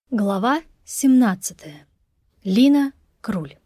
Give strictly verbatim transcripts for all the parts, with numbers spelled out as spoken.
Глава семнадцатая. Лина Круль.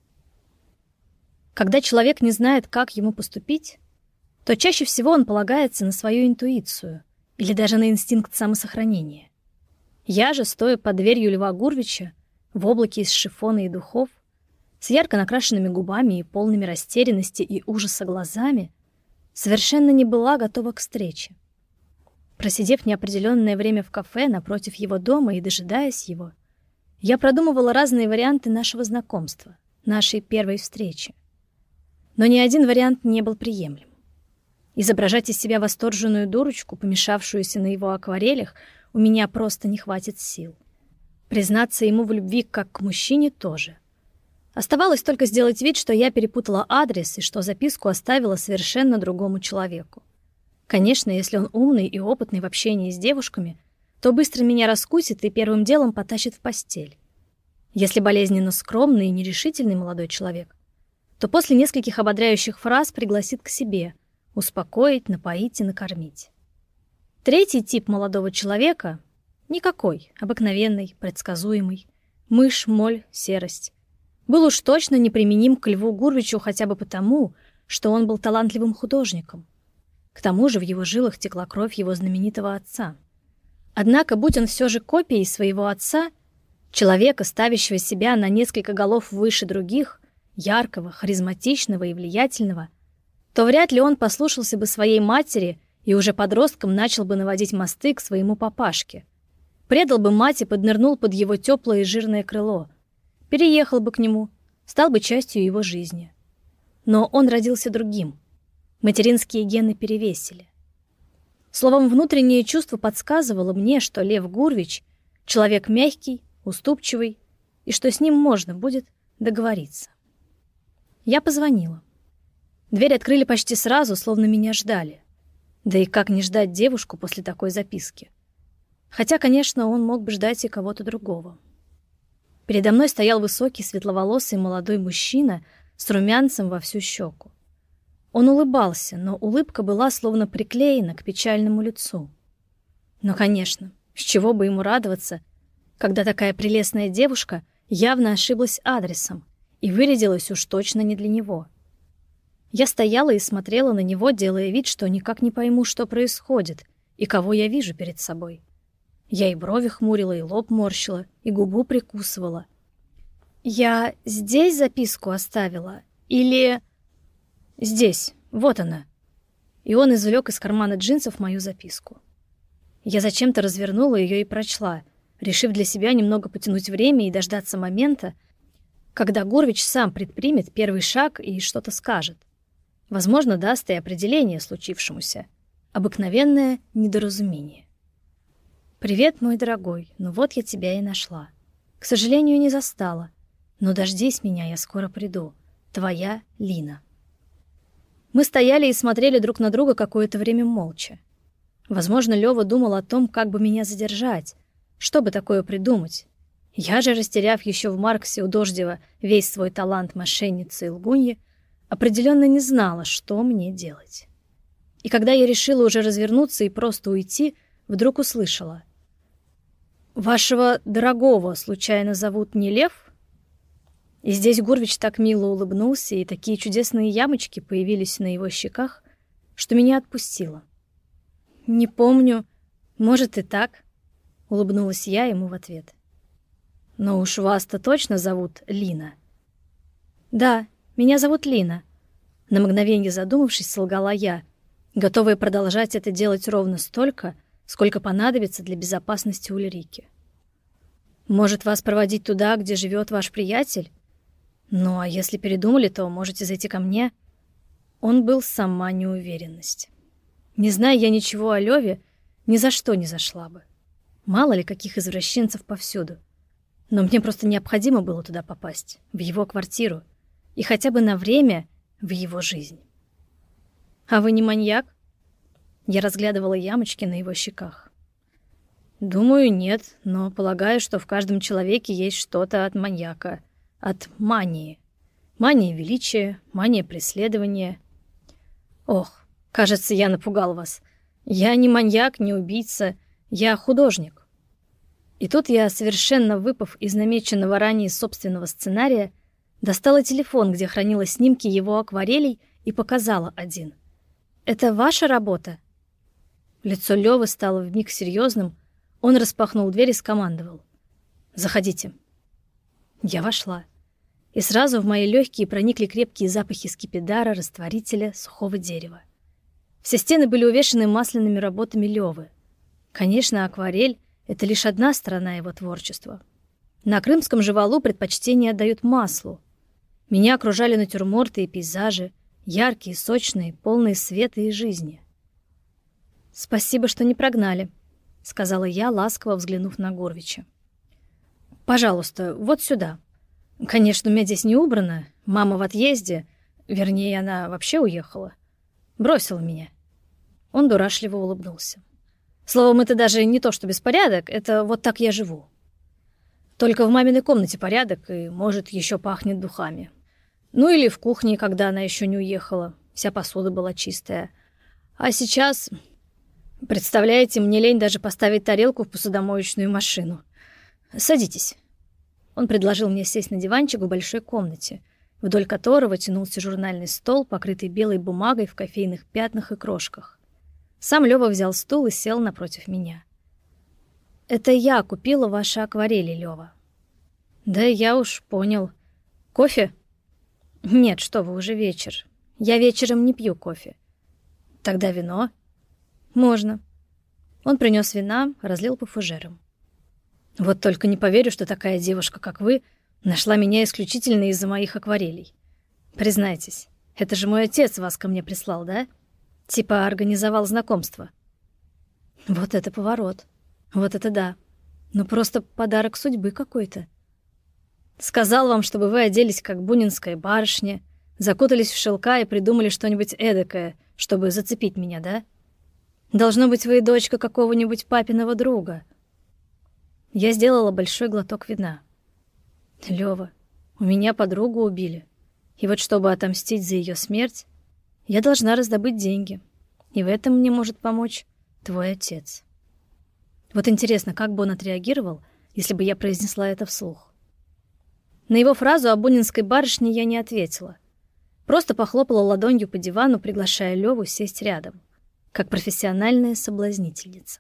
Когда человек не знает, как ему поступить, то чаще всего он полагается на свою интуицию или даже на инстинкт самосохранения. Я же, стоя под дверью Льва Гурвича, в облаке из шифона и духов, с ярко накрашенными губами и полными растерянности и ужаса глазами, совершенно не была готова к встрече. Просидев неопределенное время в кафе напротив его дома и дожидаясь его, я продумывала разные варианты нашего знакомства, нашей первой встречи. Но ни один вариант не был приемлем. Изображать из себя восторженную дурочку, помешавшуюся на его акварелях, у меня просто не хватит сил. Признаться ему в любви как к мужчине тоже. Оставалось только сделать вид, что я перепутала адрес и что записку оставила совершенно другому человеку. Конечно, если он умный и опытный в общении с девушками, то быстро меня раскусит и первым делом потащит в постель. Если болезненно скромный и нерешительный молодой человек, то после нескольких ободряющих фраз пригласит к себе, успокоить, напоить и накормить. Третий тип молодого человека — никакой, обыкновенный, предсказуемый, мышь, моль, серость. Был уж точно неприменим к Льву Гурвичу хотя бы потому, что он был талантливым художником. К тому же в его жилах текла кровь его знаменитого отца. Однако, будь он все же копией своего отца, человека, ставящего себя на несколько голов выше других, яркого, харизматичного и влиятельного, то вряд ли он послушался бы своей матери и уже подростком начал бы наводить мосты к своему папашке. Предал бы мать и поднырнул под его теплое и жирное крыло, переехал бы к нему, стал бы частью его жизни. Но он родился другим. Материнские гены перевесили. Словом, внутреннее чувство подсказывало мне, что Лев Гурвич — человек мягкий, уступчивый, и что с ним можно будет договориться. Я позвонила. Дверь открыли почти сразу, словно меня ждали. Да и как не ждать девушку после такой записки? Хотя, конечно, он мог бы ждать и кого-то другого. Передо мной стоял высокий, светловолосый молодой мужчина с румянцем во всю щеку. Он улыбался, но улыбка была словно приклеена к печальному лицу. Но, конечно, с чего бы ему радоваться, когда такая прелестная девушка явно ошиблась адресом и вырядилась уж точно не для него. Я стояла и смотрела на него, делая вид, что никак не пойму, что происходит и кого я вижу перед собой. Я и брови хмурила, и лоб морщила, и губу прикусывала. «Я здесь записку оставила? Или...» «Здесь, вот она». И он извлек из кармана джинсов мою записку. Я зачем-то развернула ее и прочла, решив для себя немного потянуть время и дождаться момента, когда Гурвич сам предпримет первый шаг и что-то скажет. Возможно, даст и определение случившемуся. Обыкновенное недоразумение. «Привет, мой дорогой, ну вот я тебя и нашла. К сожалению, не застала, но дождись меня, я скоро приду. Твоя Лина». Мы стояли и смотрели друг на друга какое-то время молча. Возможно, Лёва думал о том, как бы меня задержать, что бы такое придумать. Я же, растеряв еще в Марксе у Дождева весь свой талант мошенницы и лгуньи, определенно не знала, что мне делать. И когда я решила уже развернуться и просто уйти, вдруг услышала: «Вашего дорогого случайно зовут не Лев?» И здесь Гурвич так мило улыбнулся, и такие чудесные ямочки появились на его щеках, что меня отпустило. «Не помню. Может, и так», — улыбнулась я ему в ответ. «Но уж вас-то точно зовут Лина?» «Да, меня зовут Лина», — на мгновенье задумавшись, солгала я, готовая продолжать это делать ровно столько, сколько понадобится для безопасности Ульрики. «Может, вас проводить туда, где живет ваш приятель? Ну, а если передумали, то можете зайти ко мне». Он был сама неуверенность. Не зная я ничего о Лёве, ни за что не зашла бы. Мало ли каких извращенцев повсюду. Но мне просто необходимо было туда попасть, в его квартиру, и хотя бы на время в его жизнь. «А вы не маньяк?» Я разглядывала ямочки на его щеках. «Думаю, нет, но полагаю, что в каждом человеке есть что-то от маньяка. От мании. Мания величия, мания преследования. Ох, кажется, я напугал вас. Я не маньяк, не убийца. Я художник». И тут я, совершенно выпав из намеченного ранее собственного сценария, достала телефон, где хранила снимки его акварелей, и показала один. «Это ваша работа?» Лицо Лёвы стало вмиг серьезным. Он распахнул дверь и скомандовал: «Заходите». Я вошла. И сразу в мои легкие проникли крепкие запахи скипидара, растворителя, сухого дерева. Все стены были увешаны масляными работами Лёвы. Конечно, акварель — это лишь одна сторона его творчества. На крымском же валу предпочтение отдают маслу. Меня окружали натюрморты и пейзажи, яркие, сочные, полные света и жизни. «Спасибо, что не прогнали», — сказала я, ласково взглянув на Гурвича. «Пожалуйста, вот сюда. Конечно, у меня здесь не убрано. Мама в отъезде. Вернее, она вообще уехала. Бросила меня». Он дурашливо улыбнулся. «Словом, это даже не то, что беспорядок, это вот так я живу. Только в маминой комнате порядок, и, может, еще пахнет духами. Ну или в кухне, когда она еще не уехала. Вся посуда была чистая. А сейчас... Представляете, мне лень даже поставить тарелку в посудомоечную машину. Садитесь». Он предложил мне сесть на диванчик в большой комнате, вдоль которого тянулся журнальный стол, покрытый белой бумагой в кофейных пятнах и крошках. Сам Лёва взял стул и сел напротив меня. «Это я купила ваши акварели, Лёва». «Да я уж понял. Кофе?» «Нет, что вы, уже вечер. Я вечером не пью кофе». «Тогда вино?» «Можно». Он принес вина, разлил по фужерам. «Вот только не поверю, что такая девушка, как вы, нашла меня исключительно из-за моих акварелей. Признайтесь, это же мой отец вас ко мне прислал, да? Типа организовал знакомство». Вот это поворот. Вот это да. Ну просто подарок судьбы какой-то. Сказал вам, чтобы вы оделись как бунинская барышня, закутались в шелка и придумали что-нибудь эдакое, чтобы зацепить меня, да? Должно быть, вы дочка какого-нибудь папиного друга. Я сделала большой глоток вина. Лёва, у меня подругу убили. И вот чтобы отомстить за её смерть, я должна раздобыть деньги. И в этом мне может помочь твой отец. Вот интересно, как бы он отреагировал, если бы я произнесла это вслух. На его фразу о бунинской барышне я не ответила. Просто похлопала ладонью по дивану, приглашая Лёву сесть рядом, как профессиональная соблазнительница.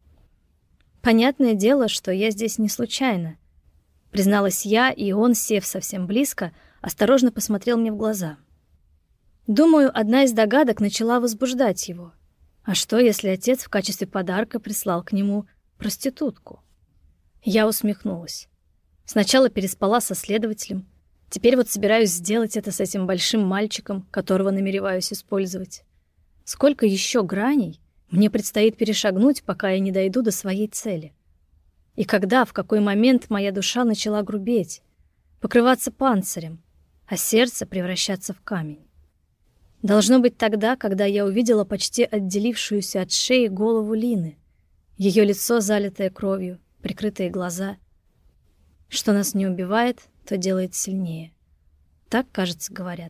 Понятное дело, что я здесь не случайно, призналась я, и он, сев совсем близко, осторожно посмотрел мне в глаза. Думаю, одна из догадок начала возбуждать его. А что, если отец в качестве подарка прислал к нему проститутку? Я усмехнулась. Сначала переспала со следователем, теперь вот собираюсь сделать это с этим большим мальчиком, которого намереваюсь использовать. Сколько еще граней мне предстоит перешагнуть, пока я не дойду до своей цели? И когда, в какой момент моя душа начала грубеть, покрываться панцирем, а сердце превращаться в камень? Должно быть тогда, когда я увидела почти отделившуюся от шеи голову Лины, ее лицо, залитое кровью, прикрытые глаза. Что нас не убивает, то делает сильнее. Так, кажется, говорят.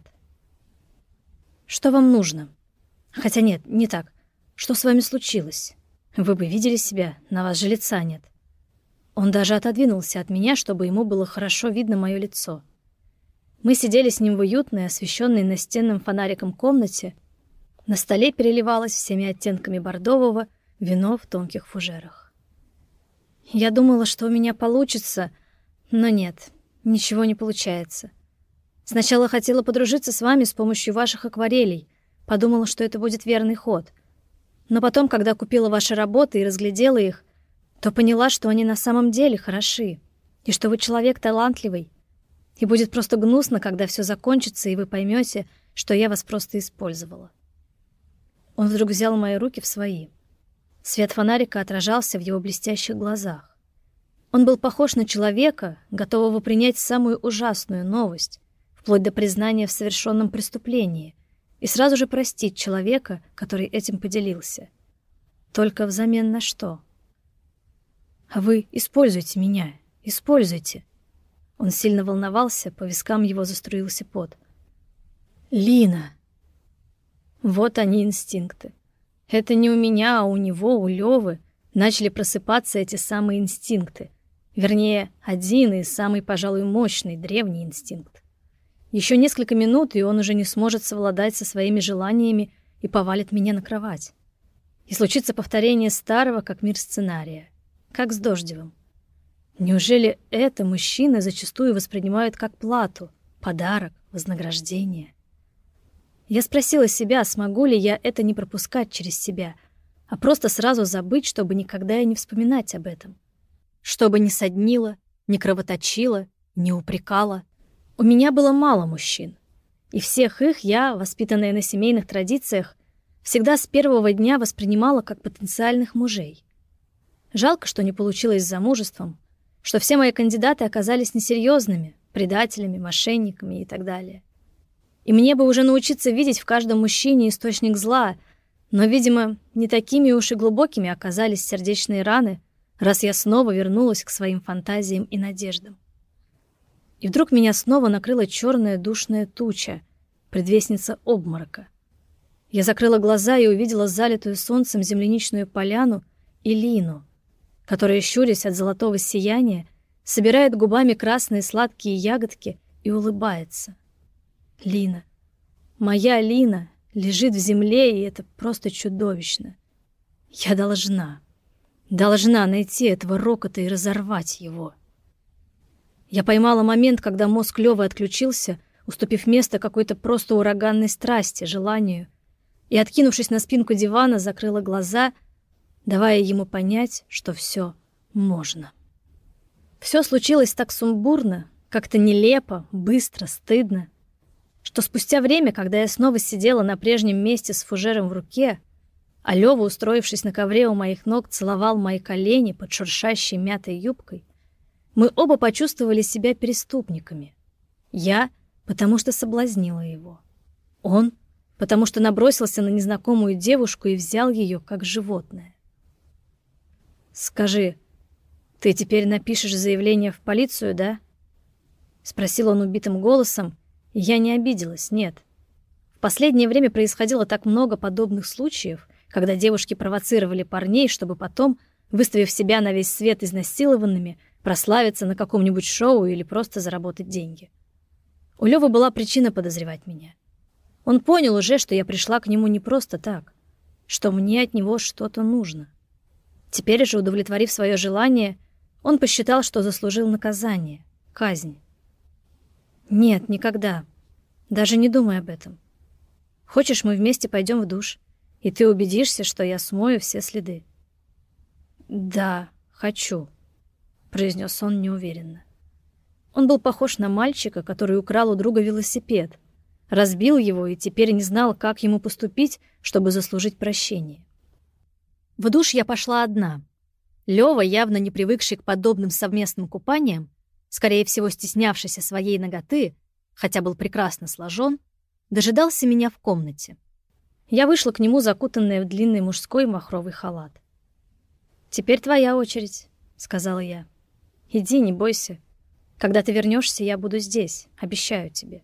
Что вам нужно? Хотя нет, не так. Что с вами случилось? Вы бы видели себя, на вас же лица нет. Он даже отодвинулся от меня, чтобы ему было хорошо видно мое лицо. Мы сидели с ним в уютной, освещенной настенным фонариком комнате. На столе переливалось всеми оттенками бордового вино в тонких фужерах. Я думала, что у меня получится, но нет, ничего не получается. Сначала хотела подружиться с вами с помощью ваших акварелей, подумала, что это будет верный ход. Но потом, когда купила ваши работы и разглядела их, то поняла, что они на самом деле хороши, и что вы человек талантливый. И будет просто гнусно, когда все закончится, и вы поймете, что я вас просто использовала. Он вдруг взял мои руки в свои. Свет фонарика отражался в его блестящих глазах. Он был похож на человека, готового принять самую ужасную новость, вплоть до признания в совершенном преступлении, и сразу же простить человека, который этим поделился. Только взамен на что? А вы используйте меня, используйте. Он сильно волновался, по вискам его заструился пот. Лина. Вот они, инстинкты. Это не у меня, а у него, у Лёвы, начали просыпаться эти самые инстинкты, Вернее, один и самый, пожалуй, мощный древний инстинкт. Еще несколько минут, и он уже не сможет совладать со своими желаниями и повалит меня на кровать. И случится повторение старого, как мир, сценария. Как с Дождевым. Неужели это мужчины зачастую воспринимают как плату, подарок, вознаграждение? Я спросила себя, смогу ли я это не пропускать через себя, а просто сразу забыть, чтобы никогда и не вспоминать об этом. Чтобы не соднило, не кровоточило, не упрекало. У меня было мало мужчин. И всех их я, воспитанная на семейных традициях, всегда с первого дня воспринимала как потенциальных мужей. Жалко, что не получилось с замужеством, что все мои кандидаты оказались несерьезными, предателями, мошенниками и так далее. И мне бы уже научиться видеть в каждом мужчине источник зла, но, видимо, не такими уж и глубокими оказались сердечные раны, раз я снова вернулась к своим фантазиям и надеждам. И вдруг меня снова накрыла черная душная туча, предвестница обморока. Я закрыла глаза и увидела залитую солнцем земляничную поляну и Лину, которая, щурясь от золотого сияния, собирает губами красные сладкие ягодки и улыбается. Лина. Моя Лина лежит в земле, и это просто чудовищно. Я должна, должна найти этого Рокота и разорвать его. Я поймала момент, когда мозг Лёвы отключился, уступив место какой-то просто ураганной страсти, желанию, и, откинувшись на спинку дивана, закрыла глаза, давая ему понять, что все можно. Все случилось так сумбурно, как-то нелепо, быстро, стыдно, что спустя время, когда я снова сидела на прежнем месте с фужером в руке, а Лёва, устроившись на ковре у моих ног, целовал мои колени под шуршащей мятой юбкой, мы оба почувствовали себя преступниками. Я, потому что соблазнила его. Он, потому что набросился на незнакомую девушку и взял ее как животное. «Скажи, ты теперь напишешь заявление в полицию, да?» — спросил он убитым голосом, и я не обиделась, нет. В последнее время происходило так много подобных случаев, когда девушки провоцировали парней, чтобы потом, выставив себя на весь свет изнасилованными, прославиться на каком-нибудь шоу или просто заработать деньги. У Лёвы была причина подозревать меня. Он понял уже, что я пришла к нему не просто так, что мне от него что-то нужно. Теперь же, удовлетворив свое желание, он посчитал, что заслужил наказание, казнь. Нет, никогда. Даже не думай об этом. Хочешь, мы вместе пойдем в душ, и ты убедишься, что я смою все следы? Да, хочу, произнес он неуверенно. Он был похож на мальчика, который украл у друга велосипед, разбил его и теперь не знал, как ему поступить, чтобы заслужить прощение. В душ я пошла одна. Лёва, явно не привыкший к подобным совместным купаниям, скорее всего, стеснявшийся своей наготы, хотя был прекрасно сложен, дожидался меня в комнате. Я вышла к нему, закутанная в длинный мужской махровый халат. «Теперь твоя очередь», — сказала я. «Иди, не бойся. Когда ты вернешься, я буду здесь, обещаю тебе».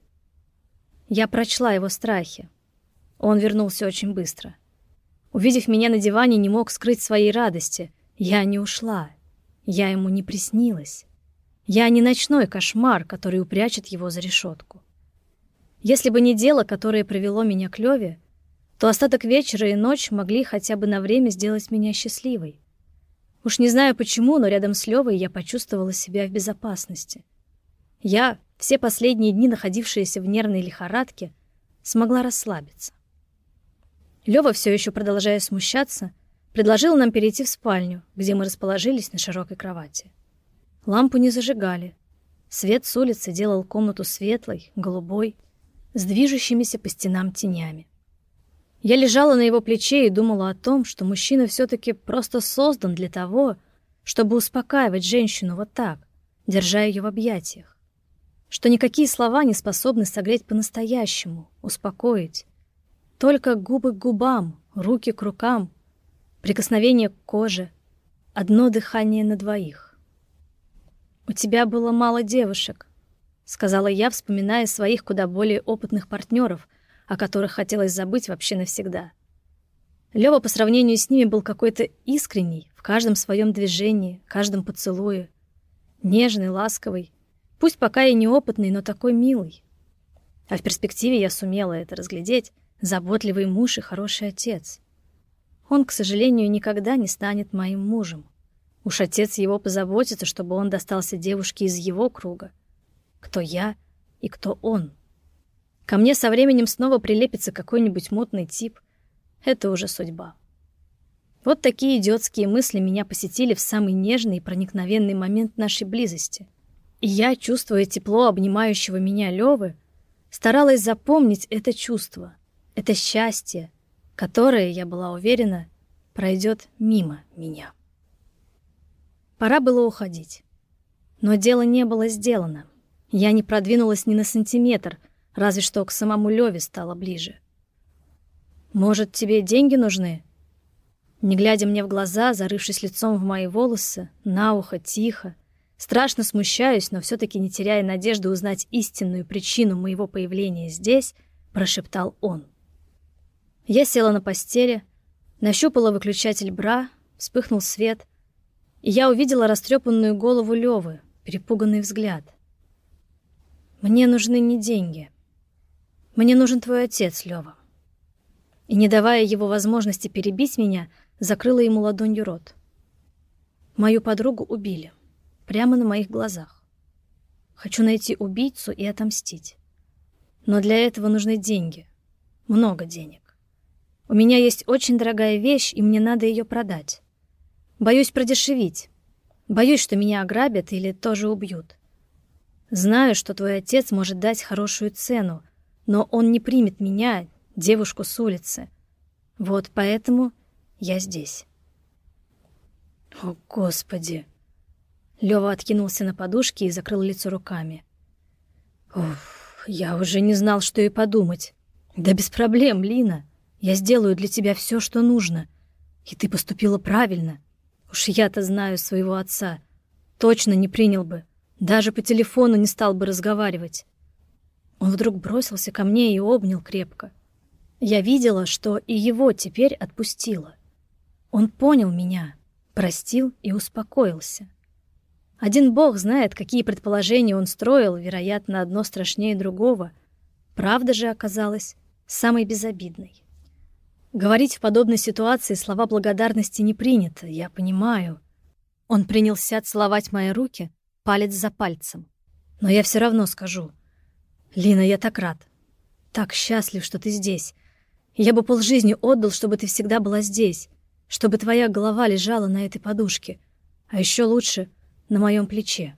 Я прочла его страхи. Он вернулся очень быстро. Увидев меня на диване, не мог скрыть своей радости. Я не ушла. Я ему не приснилась. Я не ночной кошмар, который упрячет его за решетку. Если бы не дело, которое привело меня к Лёве, то остаток вечера и ночь могли хотя бы на время сделать меня счастливой. Уж не знаю почему, но рядом с Лёвой я почувствовала себя в безопасности. Я, все последние дни находившаяся в нервной лихорадке, смогла расслабиться. Лёва, все еще продолжая смущаться, предложил нам перейти в спальню, где мы расположились на широкой кровати. Лампу не зажигали. Свет с улицы делал комнату светлой, голубой, с движущимися по стенам тенями. Я лежала на его плече и думала о том, что мужчина все-таки просто создан для того, чтобы успокаивать женщину вот так, держа ее в объятиях. Что никакие слова не способны согреть по-настоящему, успокоить. Только губы к губам, руки к рукам, прикосновение к коже, одно дыхание на двоих. «У тебя было мало девушек», — сказала я, вспоминая своих куда более опытных партнеров, о которых хотелось забыть вообще навсегда. Лёва по сравнению с ними был какой-то искренний в каждом своем движении, каждом поцелуе. Нежный, ласковый. Пусть пока и неопытный, но такой милый. А в перспективе я сумела это разглядеть. Заботливый муж и хороший отец. Он, к сожалению, никогда не станет моим мужем. Уж отец его позаботится, чтобы он достался девушке из его круга. Кто я и кто он. Ко мне со временем снова прилепится какой-нибудь мутный тип. Это уже судьба. Вот такие идиотские мысли меня посетили в самый нежный и проникновенный момент нашей близости. И я, чувствуя тепло обнимающего меня Лёвы, старалась запомнить это чувство, это счастье, которое, я была уверена, пройдет мимо меня. Пора было уходить. Но дело не было сделано. Я не продвинулась ни на сантиметр, разве что к самому Лёве стало ближе. «Может, тебе деньги нужны?» Не глядя мне в глаза, зарывшись лицом в мои волосы, на ухо, тихо, страшно смущаюсь, но все-таки не теряя надежды узнать истинную причину моего появления здесь, прошептал он. Я села на постели, нащупала выключатель бра, вспыхнул свет, и я увидела растрепанную голову Лёвы, перепуганный взгляд. «Мне нужны не деньги. Мне нужен твой отец, Лёва». И, не давая его возможности перебить меня, закрыла ему ладонью рот. Мою подругу убили. Прямо на моих глазах. Хочу найти убийцу и отомстить. Но для этого нужны деньги. Много денег. У меня есть очень дорогая вещь, и мне надо ее продать. Боюсь продешевить. Боюсь, что меня ограбят или тоже убьют. Знаю, что твой отец может дать хорошую цену, но он не примет меня, девушку с улицы. Вот поэтому я здесь. О, Господи! Лёва откинулся на подушке и закрыл лицо руками. Уф, я уже не знал, что и подумать. Да без проблем, Лина. Я сделаю для тебя все, что нужно. И ты поступила правильно. Уж я-то знаю своего отца. Точно не принял бы. Даже по телефону не стал бы разговаривать. Он вдруг бросился ко мне и обнял крепко. Я видела, что и его теперь отпустило. Он понял меня, простил и успокоился. Один бог знает, какие предположения он строил, вероятно, одно страшнее другого. Правда же оказалась самой безобидной. Говорить в подобной ситуации слова благодарности не принято, я понимаю. Он принялся целовать мои руки, палец за пальцем. Но я все равно скажу. Лина, я так рад. Так счастлив, что ты здесь. Я бы полжизни отдал, чтобы ты всегда была здесь, чтобы твоя голова лежала на этой подушке, а еще лучше — на моем плече.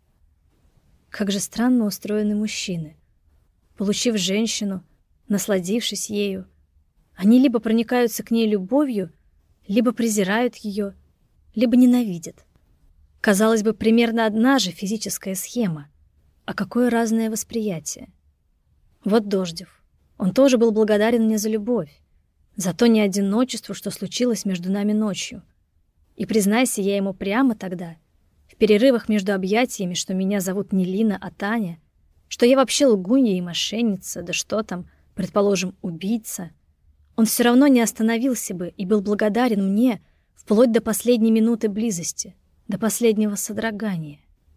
Как же странно устроены мужчины. Получив женщину, насладившись ею, они либо проникаются к ней любовью, либо презирают ее, либо ненавидят. Казалось бы, примерно одна же физическая схема, а какое разное восприятие. Вот Дождев. Он тоже был благодарен мне за любовь, за то неодиночество, что случилось между нами ночью. И признайся я ему прямо тогда, в перерывах между объятиями, что меня зовут не Лина, а Таня, что я вообще лгунья и мошенница, да что там, предположим, убийца, он все равно не остановился бы и был благодарен мне вплоть до последней минуты близости, до последнего содрогания.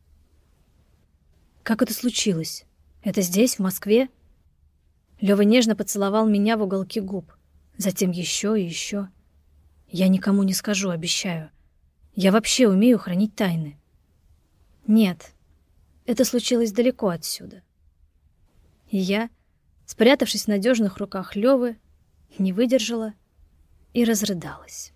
Как это случилось? Это здесь, в Москве? Лёва нежно поцеловал меня в уголки губ, затем еще и еще. Я никому не скажу, обещаю. Я вообще умею хранить тайны. Нет, это случилось далеко отсюда. И я, спрятавшись в надежных руках Лёвы, не выдержала и разрыдалась.